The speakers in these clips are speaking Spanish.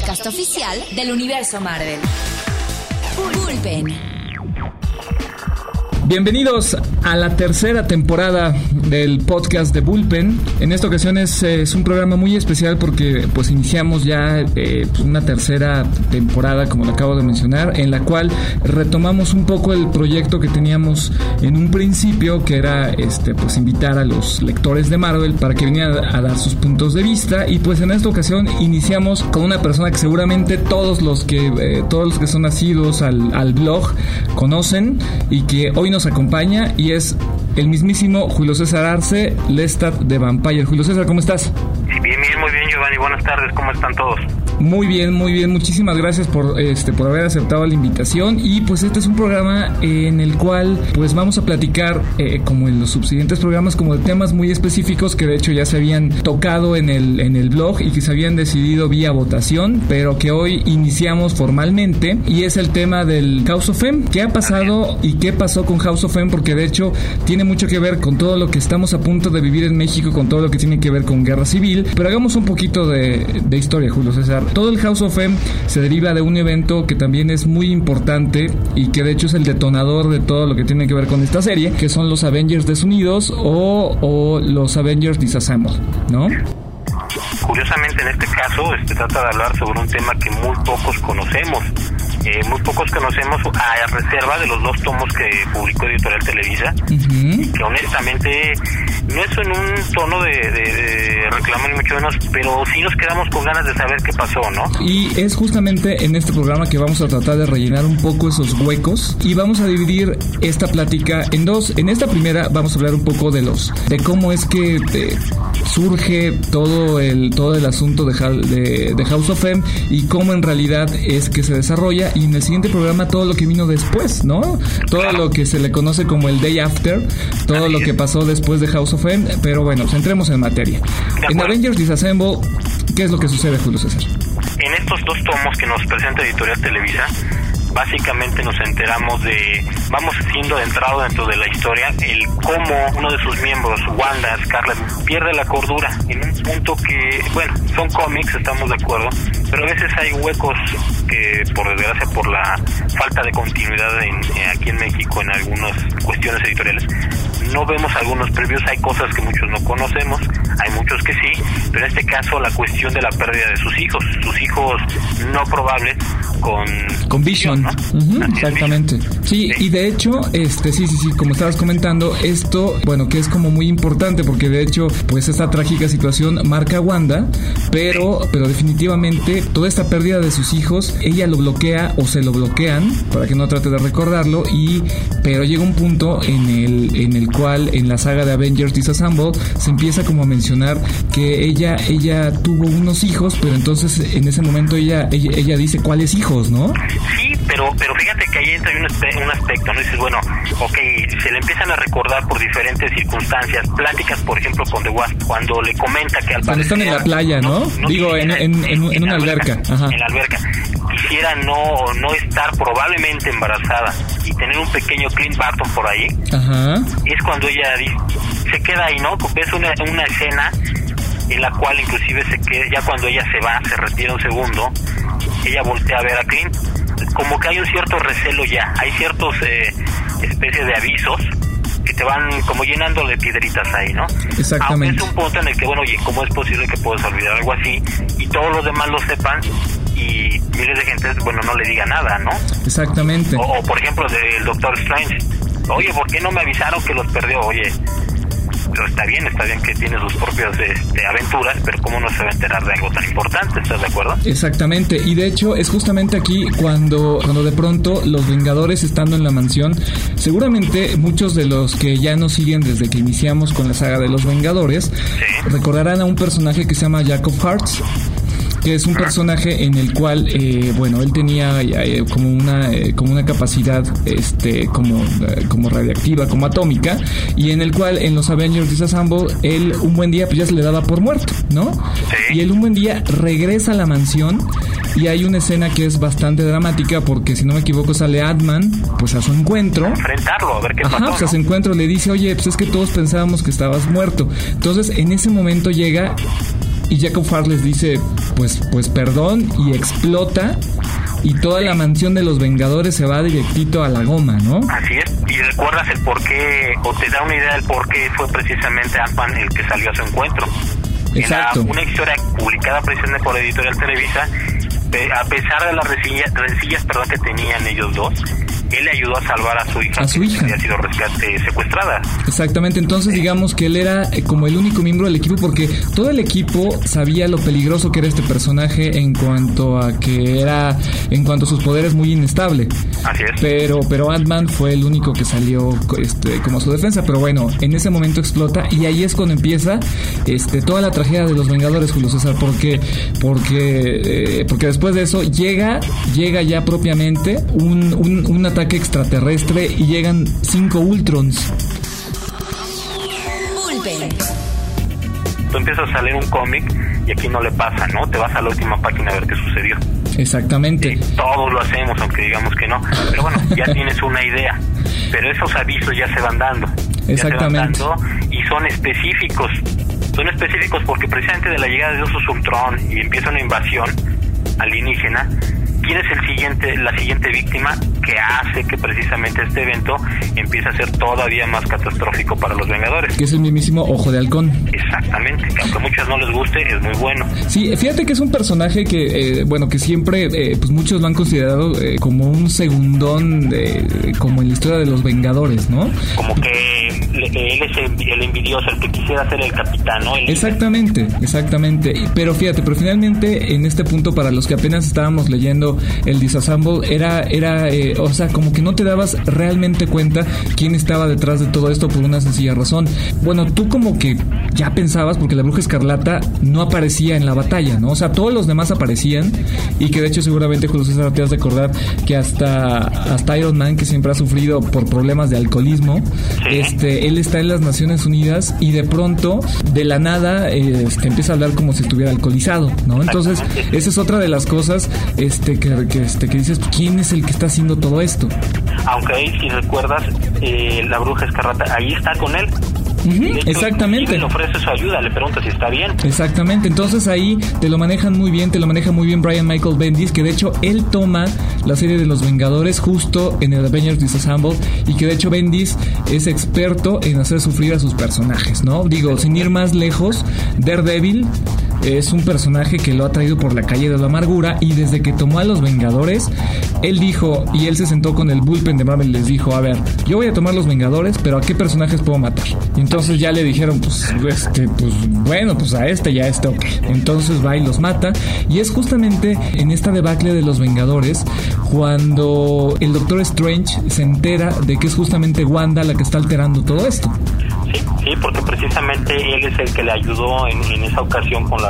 podcast oficial del universo Marvel. Bullpen. Bienvenidos a la tercera temporada del podcast de Bullpen. En esta ocasión es un programa muy especial porque pues iniciamos ya una tercera temporada, como lo acabo de mencionar, en la cual retomamos un poco el proyecto que teníamos en un principio, que era pues invitar a los lectores de Marvel para que vinieran a dar sus puntos de vista. Y pues en esta ocasión iniciamos con una persona que seguramente todos los que son asiduos al blog conocen y que hoy nos acompaña, y es el mismísimo Julio César Arce, Lestat de Vampire. Julio César, ¿cómo estás? Muy bien, Giovanni, buenas tardes, ¿cómo están todos? Muy bien, muchísimas gracias por haber aceptado la invitación. Y pues este es un programa en el cual pues vamos a platicar como en los subsiguientes programas, como de temas muy específicos que de hecho ya se habían tocado en el blog y que se habían decidido vía votación, pero que hoy iniciamos formalmente, y es el tema del House of M. ¿Qué ha pasado y qué pasó con House of M? Porque de hecho tiene mucho que ver con todo lo que estamos a punto de vivir en México, con todo lo que tiene que ver con guerra civil. Pero hagamos un poquito de historia, Julio César. Todo el House of M se deriva de un evento que también es muy importante y que de hecho es el detonador de todo lo que tiene que ver con esta serie, que son los Avengers desunidos o los Avengers Disassembled, ¿no? Curiosamente, en este caso, trata de hablar sobre un tema que muy pocos conocemos. A reserva de los 2 tomos que publicó Editorial Televisa, y que honestamente no es en un tono de reclamo ni mucho menos, pero sí nos quedamos con ganas de saber qué pasó, ¿no? Y es justamente en este programa que vamos a tratar de rellenar un poco esos huecos, y vamos a dividir esta plática en 2. En esta primera vamos a hablar un poco de cómo es que surge todo el asunto de House of M y cómo en realidad es que se desarrolla, y en el siguiente programa todo lo que vino después, ¿no? Todo lo que se le conoce como el Day After, todo lo que pasó después de House of M. Pero bueno, entremos en materia. En Avengers Disassemble, ¿qué es lo que sucede, Julio César? En estos 2 tomos que nos presenta Editorial Televisa, básicamente nos enteramos vamos siendo adentrado dentro de la historia, el cómo uno de sus miembros, Wanda, Scarlet, pierde la cordura en un punto que, bueno, son cómics, estamos de acuerdo, pero a veces hay huecos que, por desgracia, por la falta de continuidad aquí en México en algunas cuestiones editoriales, no vemos algunos previews. Hay cosas que muchos no conocemos, hay muchos que sí, pero en este caso la cuestión de la pérdida de sus hijos no probables con Vision, ¿no? Exactamente. Sí, y de hecho, sí, como estabas comentando, esto, bueno, que es como muy importante, porque de hecho, pues esta trágica situación marca a Wanda, pero definitivamente toda esta pérdida de sus hijos, ella lo bloquea o se lo bloquean para que no trate de recordarlo, pero llega un punto en el cual en la saga de Avengers Disassembled se empieza como a mencionar que ella tuvo unos hijos, pero entonces en ese momento ella dice cuáles hijos, ¿no? Sí, pero fíjate que ahí entra un aspecto, ¿no? Dices, bueno, ok, se le empiezan a recordar por diferentes circunstancias, pláticas, por ejemplo, con The Wasp, cuando le comenta que al parecer... Cuando están en la playa, ¿no? Digo, en una alberca. Ajá. En la alberca. Quisiera no estar probablemente embarazada y tener un pequeño Clint Barton por ahí. Ajá. Es cuando ella se queda ahí, ¿no? Ves una escena en la cual inclusive se queda, ya cuando ella se retira un segundo, ella voltea a ver a Clint, como que hay un cierto recelo ya, hay ciertos especies de avisos que te van como llenando de piedritas ahí, ¿no? Exactamente. Aunque es un punto en el que, bueno, oye, ¿cómo es posible que puedas olvidar algo así y todos los demás lo sepan y miles de gente, bueno, no le diga nada, ¿no? Exactamente. O por ejemplo, del Doctor Strange, oye, ¿por qué no me avisaron que los perdió? Oye, pero está bien que tiene sus propias aventuras, pero ¿cómo no se va a enterar de algo tan importante? ¿Estás de acuerdo? Exactamente, y de hecho es justamente aquí cuando de pronto los Vengadores, estando en la mansión, seguramente muchos de los que ya nos siguen desde que iniciamos con la saga de los Vengadores, ¿sí?, recordarán a un personaje que se llama Jack of Hearts, que es un personaje en el cual, bueno, él tenía como una capacidad como radiactiva, como atómica, y en el cual en los Avengers Disassembled él un buen día pues ya se le daba por muerto, ¿no? Sí. Y él un buen día regresa a la mansión y hay una escena que es bastante dramática porque, si no me equivoco, sale Ant-Man pues a su encuentro. Enfrentarlo, a ver qué pasó, pues a su encuentro le dice, oye, pues es que todos pensábamos que estabas muerto. Entonces en ese momento llega y Jacob Fart les dice pues perdón, y explota, y toda la mansión de los Vengadores se va directito a la goma, ¿no? Así es, y recuerdas el por qué, o te da una idea del por qué fue precisamente Ant-Man el que salió a su encuentro. Exacto. Una historia publicada precisamente por Editorial Televisa, a pesar de las rencillas que tenían ellos dos, él le ayudó a salvar a su hija. Que había sido secuestrada. Exactamente, entonces digamos que él era como el único miembro del equipo, porque todo el equipo sabía lo peligroso que era este personaje en cuanto a sus poderes, muy inestable. Así es. Pero Ant-Man fue el único que salió como a su defensa, pero bueno, en ese momento explota, y ahí es cuando empieza toda la tragedia de los Vengadores, Julio César, porque después de eso llega ya propiamente un ataque extraterrestre y llegan 5 Ultrons. Bullpen. Tú empiezas a salir un cómic y aquí no le pasa, ¿no? Te vas a la última página a ver qué sucedió. Exactamente. Todos lo hacemos, aunque digamos que no. Pero bueno, ya tienes una idea. Pero esos avisos ya se van dando. Exactamente. Y son específicos. Son específicos porque precisamente de la llegada de esos Ultron y empieza una invasión alienígena, ¿quién es la siguiente víctima que hace que precisamente este evento empiece a ser todavía más catastrófico para los Vengadores? Que es el mismísimo Ojo de Halcón. Exactamente, que aunque a muchos no les guste, es muy bueno. Sí, fíjate que es un personaje que, que siempre, pues muchos lo han considerado como un segundón, como en la historia de los Vengadores, ¿no? Como que él es el envidioso, el que quisiera ser el capitán, ¿no? Exactamente. Pero fíjate, finalmente en este punto, para los que apenas estábamos leyendo el Disassemble, era como que no te dabas realmente cuenta quién estaba detrás de todo esto, por una sencilla razón. Bueno, tú como que ya pensabas, porque la Bruja Escarlata no aparecía en la batalla, ¿no? O sea, todos los demás aparecían, y que de hecho seguramente, Julio César, te has de acordar que hasta Iron Man, que siempre ha sufrido por problemas de alcoholismo, ¿sí? Él está en las Naciones Unidas y de pronto, de la nada, empieza a hablar como si estuviera alcoholizado, ¿no? Entonces, esa es otra de las cosas que dices, ¿quién es el que está haciendo todo esto? Aunque ahí, si recuerdas, la Bruja Escarlata ahí está con él. Uh-huh, exactamente. Le ofrece su ayuda, le pregunta si está bien. Exactamente, entonces ahí te lo maneja muy bien Brian Michael Bendis, que de hecho él toma la serie de los Vengadores justo en el Avengers Disassemble, y que de hecho Bendis es experto en hacer sufrir a sus personajes, ¿no? Digo, sin ir más lejos, Daredevil es un personaje que lo ha traído por la calle de la amargura, y desde que tomó a los Vengadores, él dijo, y él se sentó con el bullpen de Marvel y les dijo, a ver, yo voy a tomar los Vengadores, pero ¿a qué personajes puedo matar? Y entonces ya le dijeron, pues bueno, pues a este y a este, ok. Entonces va y los mata, y es justamente en esta debacle de los Vengadores cuando el Doctor Strange se entera de que es justamente Wanda la que está alterando todo esto. Sí, porque precisamente él es el que le ayudó en esa ocasión con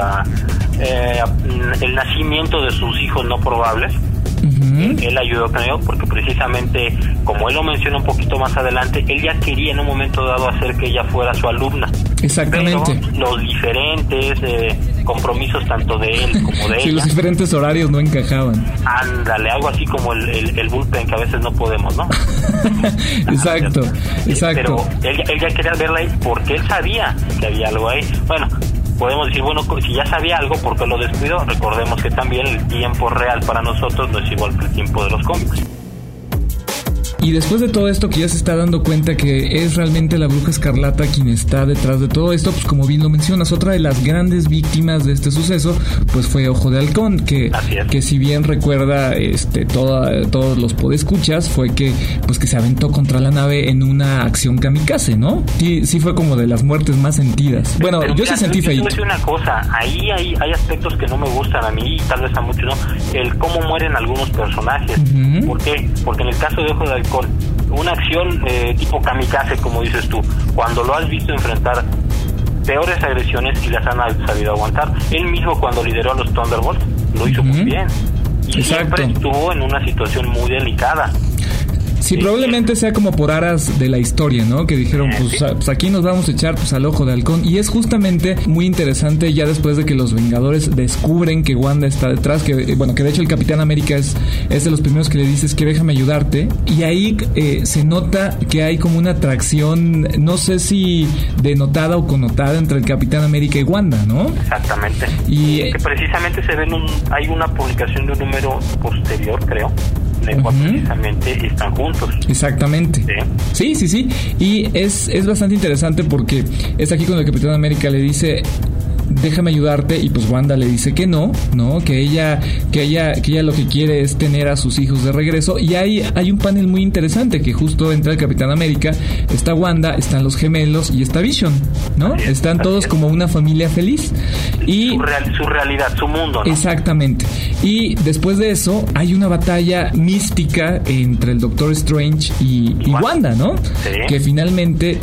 el nacimiento de sus hijos no probables. Uh-huh. Él ayudó con ello porque precisamente, como él lo menciona un poquito más adelante, él ya quería en un momento dado hacer que ella fuera su alumna. Exactamente. Pero los diferentes compromisos tanto de él como de ella. Sí, los diferentes horarios no encajaban. Ándale, algo así como el bullpen, que a veces no podemos, ¿no? Exacto. Pero él ya quería verla ahí porque él sabía que había algo ahí. Bueno, podemos decir, bueno, si ya sabía algo, ¿por qué lo descuidó? Recordemos que también el tiempo real para nosotros no es igual que el tiempo de los cómics. Y después de todo esto, que ya se está dando cuenta que es realmente la Bruja Escarlata quien está detrás de todo esto, pues como bien lo mencionas, otra de las grandes víctimas de este suceso, pues fue Ojo de Halcón, que si bien recuerda todos los podescuchas, fue que se aventó contra la nave en una acción kamikaze, ¿no? Sí fue como de las muertes más sentidas. Bueno, pero yo sí sentí feíto. Yo te voy a decir una cosa, ahí hay aspectos que no me gustan a mí y tal vez a muchos no, el cómo mueren algunos personajes. Uh-huh. ¿Por qué? Porque en el caso de Ojo de Halcón, una acción tipo kamikaze, como dices tú, cuando lo has visto enfrentar peores agresiones y las han sabido aguantar. Él mismo, cuando lideró a los Thunderbolts, lo hizo muy bien. Y siempre estuvo en una situación muy delicada. Sí, probablemente sea como por aras de la historia, ¿no? Que dijeron, pues aquí nos vamos a echar pues al ojo de halcón. Y es justamente muy interesante ya después de que los Vengadores descubren que Wanda está detrás, que de hecho el Capitán América es de los primeros que le dices que déjame ayudarte. Y ahí se nota que hay como una atracción, no sé si denotada o connotada entre el Capitán América y Wanda, ¿no? Exactamente. Y que precisamente se ve hay una publicación de un número posterior, creo, en el cual precisamente están juntos. Exactamente. Sí. Y es bastante interesante porque es aquí cuando el Capitán América le dice déjame ayudarte, y pues Wanda le dice que no, que ella lo que quiere es tener a sus hijos de regreso. Y hay un panel muy interesante que justo entra el Capitán América, está Wanda, están los gemelos y está Vision, ¿no? Están todos como una familia feliz y su realidad, su mundo, ¿no? Exactamente. Y después de eso hay una batalla mística entre el Doctor Strange y Wanda, ¿no? Sí. Que finalmente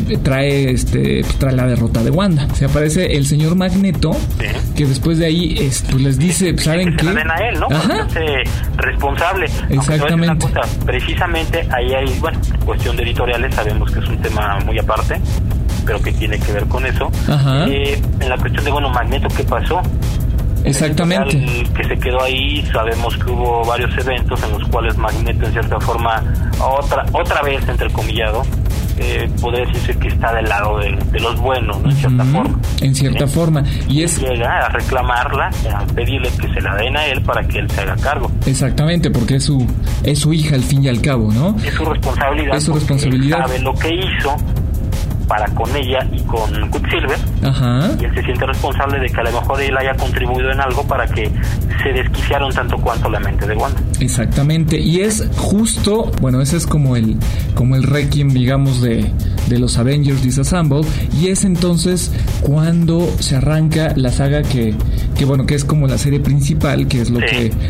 trae la derrota de Wanda. Se aparece el señor Magneto, que después de ahí pues les dice, ¿saben qué? Se la den a él, ¿no? Ajá. Responsable. Exactamente. Una cosa, precisamente ahí hay, cuestión de editoriales, sabemos que es un tema muy aparte, pero que tiene que ver con eso. Ajá. En la cuestión de, Magneto, ¿qué pasó? Exactamente. El que se quedó ahí, sabemos que hubo varios eventos en los cuales Magneto, en cierta forma, otra vez, entrecomillado, podría decirse que está del lado de los buenos, ¿no? En cierta forma. En cierta forma. Y llega a reclamarla, a pedirle que se la den a él para que él se haga cargo. Exactamente, porque es su hija al fin y al cabo, ¿no? Es su responsabilidad. Es su responsabilidad. Él sabe lo que hizo para con ella y con Quicksilver. Ajá. Y él se siente responsable de que a lo mejor él haya contribuido en algo para que se desquiciaron tanto cuanto la mente de Wanda. Exactamente. Y es justo, ese es como el requiem, digamos, de los Avengers Disassemble. Y es entonces cuando se arranca la saga que es como la serie principal, que es lo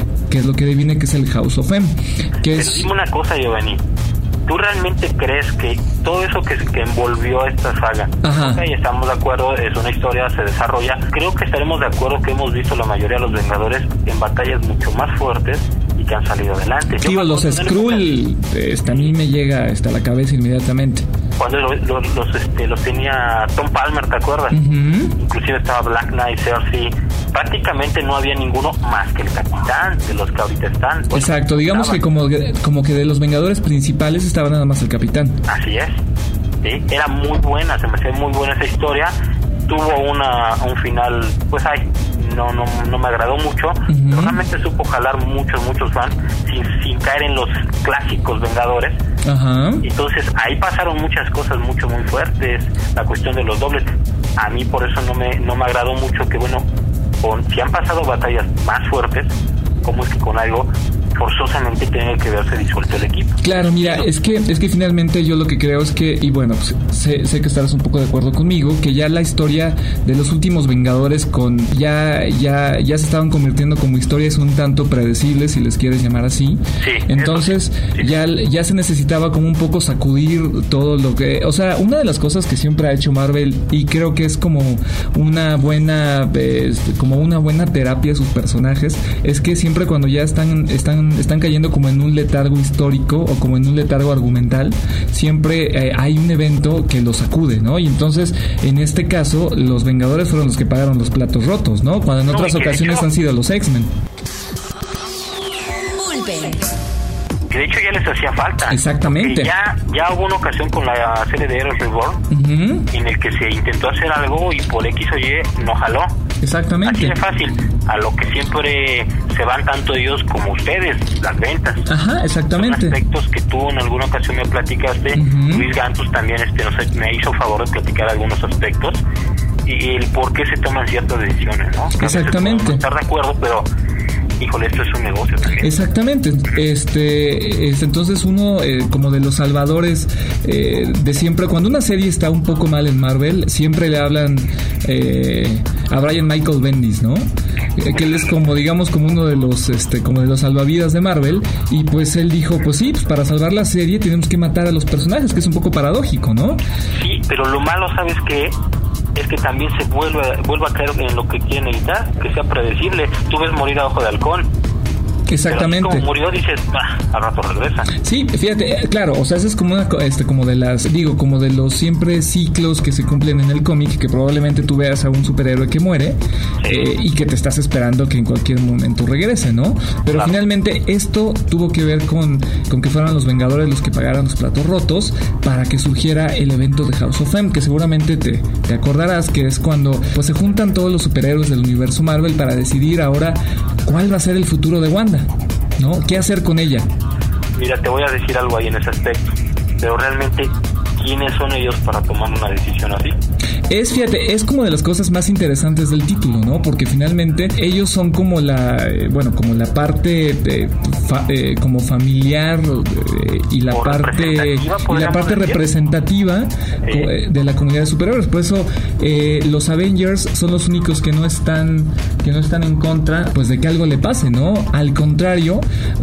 que viene, que es el House of M. Pero dime una cosa, Giovanni. ¿Tú realmente crees que todo eso que envolvió esta saga, okay, estamos de acuerdo, es una historia, se desarrolla, creo que estaremos de acuerdo que hemos visto la mayoría de los Vengadores en batallas mucho más fuertes y que han salido adelante? Los Skrull, a mí me llega hasta la cabeza inmediatamente. Cuando los tenía Tom Palmer, ¿te acuerdas? Inclusive estaba Black Knight, Cersei. Prácticamente no había ninguno más que el Capitán, de los que ahorita están. Exacto, digamos que como que de los Vengadores principales estaba nada más el Capitán. Así es. Sí, era muy buena, se me hacía muy buena esa historia. Tuvo un final, no me agradó mucho, pero realmente supo jalar muchos fans sin caer en los clásicos Vengadores. Ajá. Entonces ahí pasaron muchas cosas muy fuertes, la cuestión de los dobles. A mí por eso no me agradó mucho que si han pasado batallas más fuertes, ¿cómo es que con algo forzosamente tiene que verse disuelto el equipo? Claro, mira, es que finalmente yo lo que creo es que, y pues, sé que estarás un poco de acuerdo conmigo, que ya la historia de los últimos Vengadores ya se estaban convirtiendo como historias un tanto predecibles, si les quieres llamar así. Sí. Entonces, ya se necesitaba como un poco sacudir todo lo que, una de las cosas que siempre ha hecho Marvel, y creo que es como una buena terapia a sus personajes, es que siempre cuando ya están cayendo como en un letargo histórico o como en un letargo argumental, siempre hay un evento que los sacude, ¿no? Y entonces, en este caso, los Vengadores fueron los que pagaron los platos rotos, ¿no? Cuando en otras ocasiones han sido los X-Men. Que de hecho ya les hacía falta. Exactamente. Ya hubo una ocasión con la serie de Heroes Reborn en el que se intentó hacer algo y por X o Y no jaló. Exactamente. Así de fácil. A lo que siempre se van tanto ellos como ustedes, las ventas. Ajá, exactamente. Son aspectos que tú en alguna ocasión me platicaste. Luis Gantus también me hizo favor de platicar algunos aspectos y el por qué se toman ciertas decisiones, ¿no? Que exactamente. A veces estar de acuerdo, pero híjole, esto es un negocio también. Exactamente. Entonces uno, como de los salvadores de siempre, cuando una serie está un poco mal en Marvel, siempre le hablan a Brian Michael Bendis, ¿no? Que él es como, digamos, como uno de los salvavidas de Marvel, y pues él dijo, pues sí, pues para salvar la serie tenemos que matar a los personajes, que es un poco paradójico, ¿no? Sí, pero lo malo, ¿sabes qué? Es que también se vuelva a caer en lo que quieren evitar, que sea predecible. Tú ves morir a Ojo de Halcón. Exactamente. Pero como murió, dices, al rato regresa. Sí, fíjate, claro, o sea, eso es como una, como de las, digo, como de los siempre ciclos que se cumplen en el cómic, que probablemente tú veas a un superhéroe que muere, y que te estás esperando que en cualquier momento regrese, ¿no? Pero finalmente esto tuvo que ver con que fueran los Vengadores los que pagaran los platos rotos para que surgiera el evento de House of M, que seguramente te acordarás que es cuando pues se juntan todos los superhéroes del universo Marvel para decidir ahora cuál va a ser el futuro de Wanda, ¿no? ¿Qué hacer con ella? Mira, te voy a decir algo ahí en ese aspecto, pero realmente, ¿quiénes son ellos para tomar una decisión así? Fíjate, es como de las cosas más interesantes del título, ¿no? Porque finalmente ellos son como como la parte como familiar y la parte representativa de la comunidad de superhéroes. Por eso los Avengers son los únicos que no están en contra, pues, de que algo le pase, ¿no? Al contrario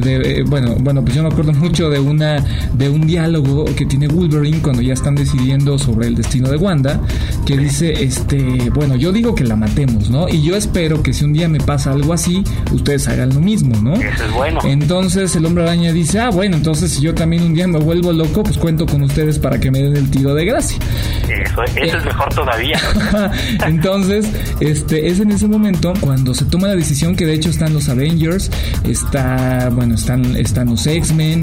pues yo me acuerdo mucho de un diálogo que tiene Wolverine cuando ya están decidiendo sobre el destino de Wanda, que dice, yo digo que la matemos, ¿no? Y yo espero que si un día me pasa algo así, ustedes hagan lo mismo, ¿no? Eso es bueno. Entonces el Hombre Araña dice, entonces si yo también un día me vuelvo loco, pues cuento con ustedes para que me den el tiro de gracia. Eso es mejor todavía. Entonces, es en ese momento cuando se toma la decisión, que de hecho están los Avengers, están los X-Men,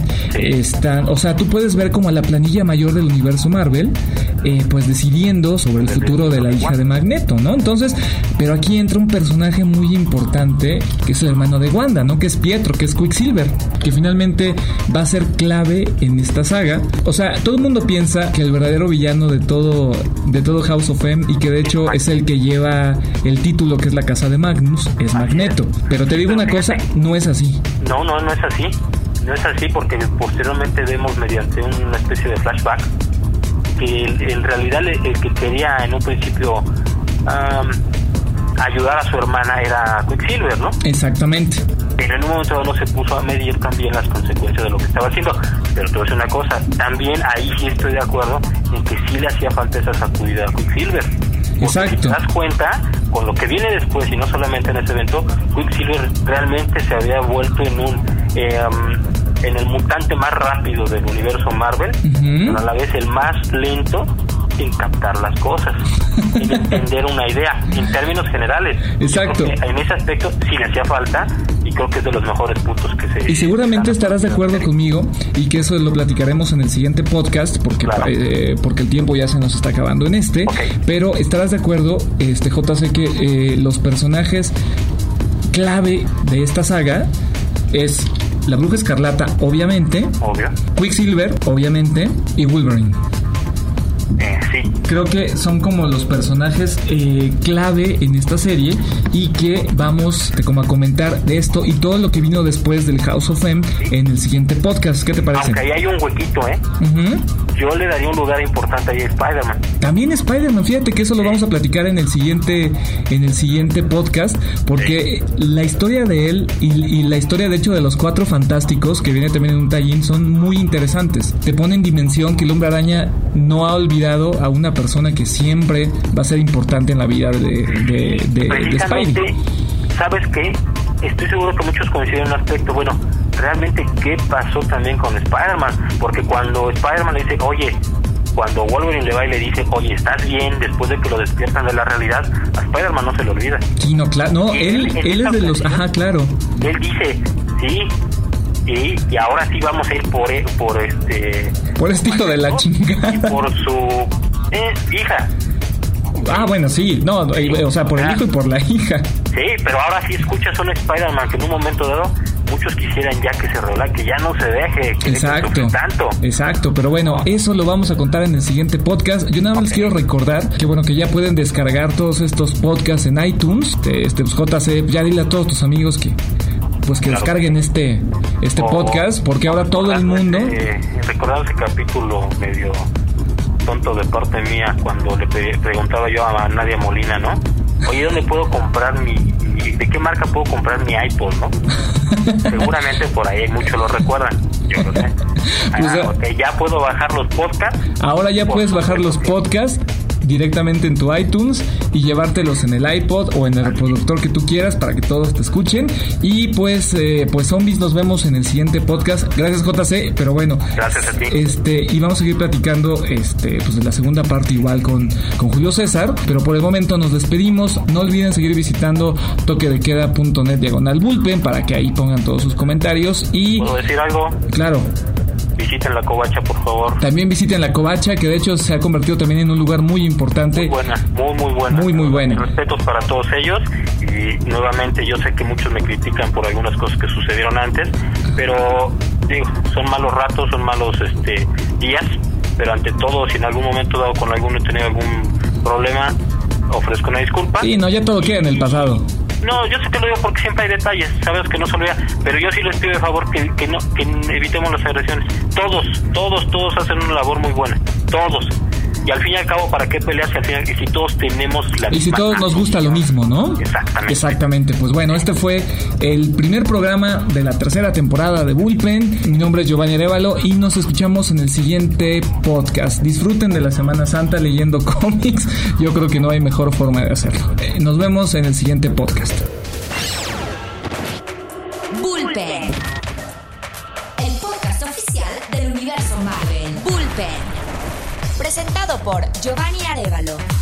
o sea, tú puedes ver como a la planilla mayor del universo Marvel, pues decidiendo sobre el futuro de la hija de Magneto, ¿no? Entonces, pero aquí entra un personaje muy importante, que es el hermano de Wanda, ¿no? Que es Pietro, que es Quicksilver, que finalmente va a ser clave en esta saga. O sea, todo el mundo piensa que el verdadero villano de todo House of M, y que de hecho es el que lleva el título, que es la casa de Magnus, es Magneto. Pero te digo una cosa, no es así. No es así. No es así, porque posteriormente vemos mediante una especie de flashback que en realidad el que quería en un principio ayudar a su hermana era Quicksilver, ¿no? Exactamente. Pero en un momento dado se puso a medir también las consecuencias de lo que estaba haciendo. Pero te voy a decir una cosa, también ahí sí estoy de acuerdo en que sí le hacía falta esa sacudida a Quicksilver. Exacto. Si te das cuenta, con lo que viene después, y no solamente en ese evento, Quicksilver realmente se había vuelto en el mutante más rápido del universo Marvel, pero a la vez el más lento en captar las cosas, en entender una idea, en términos generales. Exacto. En ese aspecto sí le hacía falta, y creo que es de los mejores puntos que se... Y seguramente estarás de acuerdo conmigo, y que eso lo platicaremos en el siguiente podcast, porque el tiempo ya se nos está acabando en pero estarás de acuerdo, JC, que los personajes clave de esta saga es la Bruja Escarlata, obviamente. Obvio. Quicksilver, obviamente. Y Wolverine. Sí. Creo que son como los personajes clave en esta serie, y que vamos como a comentar de esto y todo lo que vino después del House of M en el siguiente podcast. ¿Qué te parece? Aunque ahí hay un huequito, yo le daría un lugar importante ahí a Spider-Man. También Spider-Man, fíjate que eso lo vamos a platicar en el siguiente podcast, porque la historia de él y la historia de hecho de los Cuatro Fantásticos, que viene también en un tie-in, son muy interesantes. Te pone en dimensión que el Hombre Araña no ha olvidado a una persona que siempre va a ser importante en la vida de Spidey. ¿Sabes qué? Estoy seguro que muchos coinciden en un aspecto. Bueno, realmente, ¿qué pasó también con Spider-Man? Porque cuando Spider-Man le dice, cuando Wolverine le va y le dice, ¿estás bien? Después de que lo despiertan de la realidad, a Spider-Man no se le olvida. Sí, no, claro, no, él es de los... Ajá, claro. Él dice, sí, y ahora sí vamos a ir por este hijo de la chingada. Y por su hija. Bueno, sí, no, o sea, por el hijo y por la hija. Sí, pero ahora sí escuchas a un Spider-Man que en un momento dado muchos quisieran ya que se relaje, que ya no se deje, que tanto. Exacto, pero bueno, eso lo vamos a contar en el siguiente podcast. Yo nada más les quiero recordar que que ya pueden descargar todos estos podcasts en iTunes. Pues JC, ya dile a todos tus amigos que descarguen este podcast, porque ahora todo el mundo... Recordando ese capítulo medio tonto de parte mía, cuando le preguntaba yo a Nadia Molina, ¿no? Oye, ¿dónde puedo comprar de qué marca puedo comprar mi iPod, no? Seguramente por ahí muchos lo recuerdan, yo lo sé. Ya puedo bajar los podcasts. Ahora ya puedes bajar los podcasts directamente en tu iTunes y llevártelos en el iPod o en el reproductor que tú quieras para que todos te escuchen. Y pues zombies, nos vemos en el siguiente podcast. Gracias, JC, pero bueno, gracias a ti. Y vamos a seguir platicando pues de la segunda parte igual con Julio César, pero por el momento nos despedimos. No olviden seguir visitando toquedequeda.net/bullpen para que ahí pongan todos sus comentarios. Y ¿puedo decir algo? Claro. Visiten la Covacha, por favor. También visiten la Covacha, que de hecho se ha convertido también en un lugar muy importante. Muy buena, muy buena. Muy buena. Respetos para todos ellos. Y nuevamente, yo sé que muchos me critican por algunas cosas que sucedieron antes, pero digo, son malos ratos, son malos días, pero ante todo, si en algún momento dado con alguno he tenido algún problema, ofrezco una disculpa. Sí, no, ya todo queda en el pasado. No, yo sé que lo digo porque siempre hay detalles, sabes que no se olvida, pero yo sí les pido de favor que evitemos las agresiones. Todos hacen una labor muy buena, todos. Y al fin y al cabo, ¿para qué peleas si todos tenemos la misma? Y si todos nos gusta lo mismo, ¿no? Exactamente. Pues bueno, este fue el primer programa de la tercera temporada de Bullpen. Mi nombre es Giovanni Arévalo y nos escuchamos en el siguiente podcast. Disfruten de la Semana Santa leyendo cómics. Yo creo que no hay mejor forma de hacerlo. Nos vemos en el siguiente podcast. Bullpen, el podcast oficial del universo Marvel. Bullpen, presentado por Giovanni Arévalo.